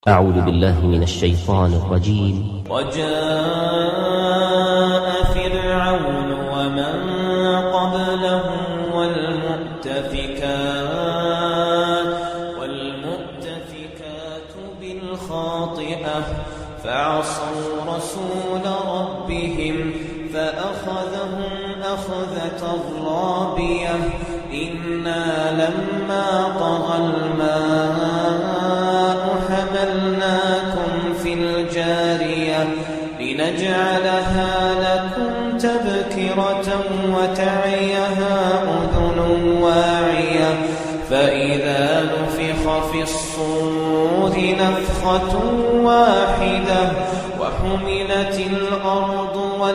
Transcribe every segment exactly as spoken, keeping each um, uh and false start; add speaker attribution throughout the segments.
Speaker 1: أعوذ بالله من الشيطان الرجيم.
Speaker 2: وجاء فرعون ومن قبله والمؤتفكات والمؤتفكات بالخاطئة فعصوا رسول ربهم فأخذهم أخذة رابية إنا لما طغى الماء حملناكم في الجارية لنجعلها لكم تذكرة وتعيها أذن واعية فإذا نفخ في الصور نفخة واحدة وحملت الأرض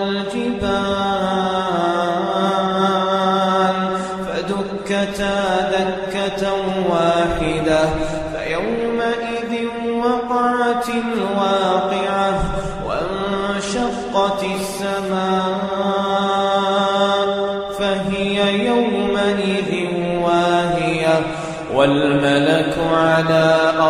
Speaker 2: والجبال فدكتا دكة واحدة فيومئذ وقعت الواقعة وانشقت السماء فهي يومئذ واهية والملك على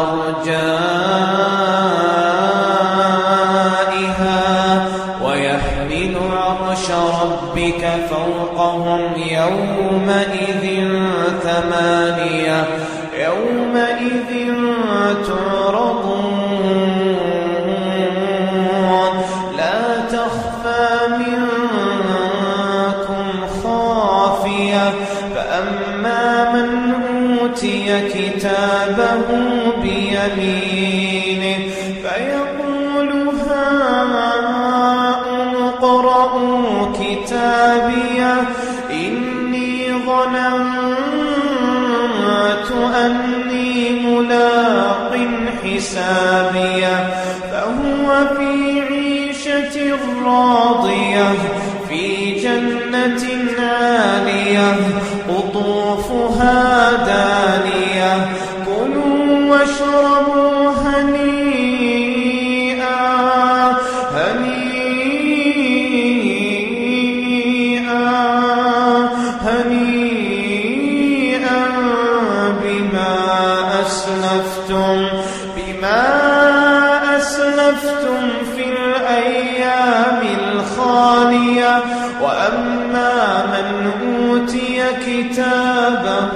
Speaker 2: أرجائها ويحمل عرش ربك فوقهم يومئذ ثمانية يومئذ تعرضون لا تخفى منكم خافية فأما من أوتي كتابه بيمينه فيقول هاؤم اقرءوا كتابيه إني ظننت أني ملاق حسابيه فهو في عيشة راضية في جنة عالية قطوفها دانية كلوا واشربوا هنيئا هنيئا هنيئا بما أسلفتم بما أسلفتم في الأيام الخالية وأما من أوتي كتابه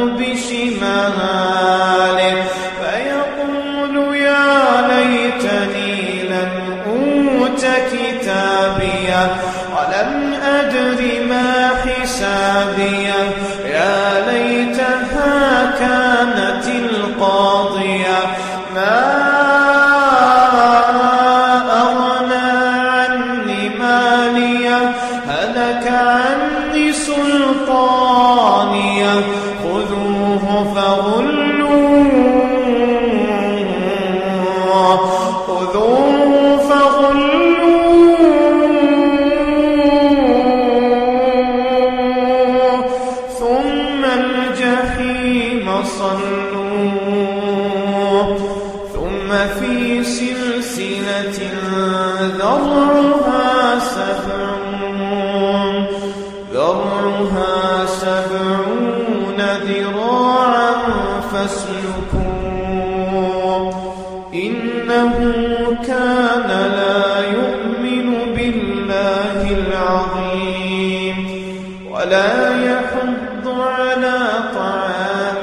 Speaker 2: بشماله فيقول يا ليتني لم أوت كتابيه ولم أدر ما حسابيه يا ليتها كانت القاضية ما أغنى عني ماليه هلك عني سلطانيه خذوه فغلوه خذوه فغلوه ثم الجحيم صلوه ثم في سلسلة ذرعها سبعون ذرعها سبعون ذراعا فاسلكوه إنه كان لا يؤمن بالله العظيم ولا يحض على طعام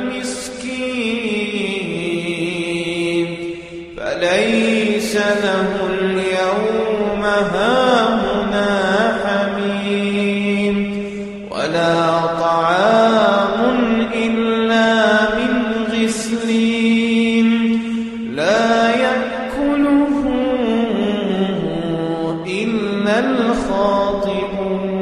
Speaker 2: المسكين فليس له اليوم هاهنا حميم ولا طعام إلا من غسلين لا يأكله إلا الخاطئون.